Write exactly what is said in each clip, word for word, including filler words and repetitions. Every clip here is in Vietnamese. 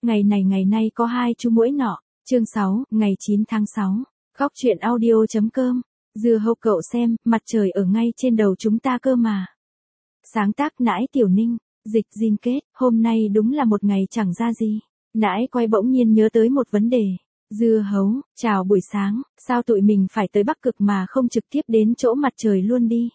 ngày này ngày nay có hai chú muỗi nọ, chương sáu, ngày chín tháng sáu, Góc truyện audio.com, dưa hấu cậu xem, mặt trời ở ngay trên đầu chúng ta cơ mà. Sáng tác Nãi Tiểu Ninh, dịch Jin Kết, hôm nay đúng là một ngày chẳng ra gì. Nãi quay bỗng nhiên nhớ tới một vấn đề. Dưa hấu, chào buổi sáng, sao tụi mình phải tới Bắc Cực mà không trực tiếp đến chỗ mặt trời luôn đi?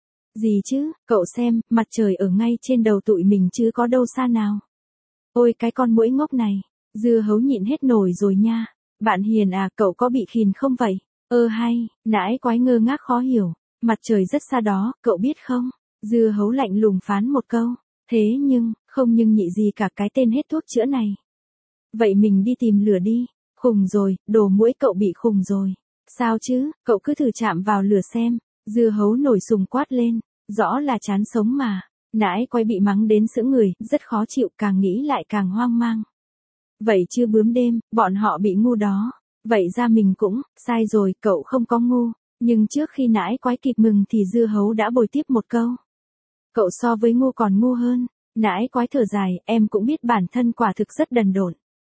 Gì chứ, cậu xem, mặt trời ở ngay trên đầu tụi mình chứ có đâu xa nào. Ôi cái con muỗi ngốc này, dưa hấu nhịn hết nổi rồi nha. Bạn Hiền à, cậu có bị khìn không vậy? Ơ hay, Nãi quái ngơ ngác khó hiểu, mặt trời rất xa đó, cậu biết không? Dưa hấu lạnh lùng phán một câu, thế nhưng, không nhưng nhị gì cả cái tên hết thuốc chữa này. Vậy mình đi tìm lửa đi, khùng rồi, đồ muỗi cậu bị khùng rồi. Sao chứ, cậu cứ thử chạm vào lửa xem, dưa hấu nổi sùng quát lên, rõ là chán sống mà. Nãi quay bị mắng đến sững người, rất khó chịu, càng nghĩ lại càng hoang mang. Vậy chứ bướm đêm, bọn họ bị ngu đó. Vậy ra mình cũng, sai rồi, cậu không có ngu. Nhưng trước khi Nãi quái kịp mừng thì dưa hấu đã bồi tiếp một câu. Cậu so với ngu còn ngu hơn. Nãi quái thở dài, em cũng biết bản thân quả thực rất đần độn.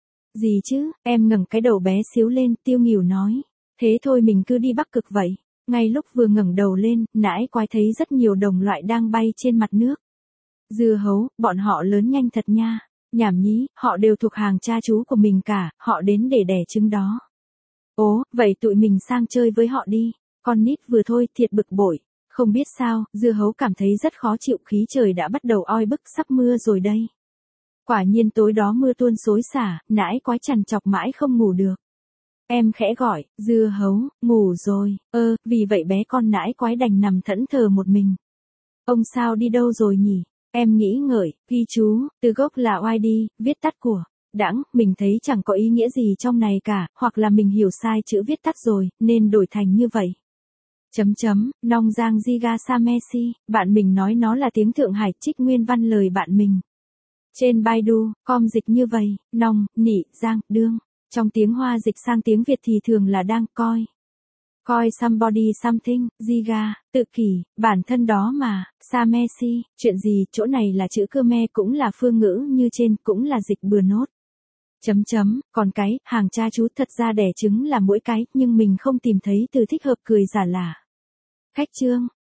Gì chứ, em ngẩng cái đầu bé xíu lên, tiêu nghỉu nói. Thế thôi mình cứ đi Bắc Cực vậy. Ngay lúc vừa ngẩng đầu lên, Nãi quái thấy rất nhiều đồng loại đang bay trên mặt nước. Dưa hấu, bọn họ lớn nhanh thật nha. Nhảm nhí, họ đều thuộc hàng cha chú của mình cả, họ đến để đẻ trứng đó. Ố, vậy tụi mình sang chơi với họ đi. Con nít vừa thôi, thiệt bực bội. Không biết sao, dưa hấu cảm thấy rất khó chịu, khí trời đã bắt đầu oi bức, sắp mưa rồi đây. Quả nhiên tối đó mưa tuôn xối xả, Nãi quái trằn trọc mãi không ngủ được. Em khẽ gọi, dưa hấu, ngủ rồi, ơ, vì vậy bé con Nãi quái đành nằm thẫn thờ một mình. Ông sao đi đâu rồi nhỉ? Em nghĩ ngợi, ghi chú, từ gốc là oai đi, viết tắt của. Đãng, mình thấy chẳng có ý nghĩa gì trong này cả, hoặc là mình hiểu sai chữ viết tắt rồi, nên đổi thành như vậy. Chấm chấm, Nong Giang Giga Sa Messi, bạn mình nói nó là tiếng Thượng Hải, trích nguyên văn lời bạn mình. Trên Baidu, com dịch như vậy, Nong, Nị, Giang, Đương. Trong tiếng Hoa dịch sang tiếng Việt thì thường là đang coi. Coi somebody something, Giga, tự kỷ, bản thân đó mà, Sa Messi, chuyện gì, chỗ này là chữ Khmer cũng là phương ngữ như trên, cũng là dịch bừa nốt. Chấm chấm, còn cái, hàng cha chú thật ra đẻ trứng là mỗi cái, nhưng mình không tìm thấy từ thích hợp cười giả lả. Khách trương,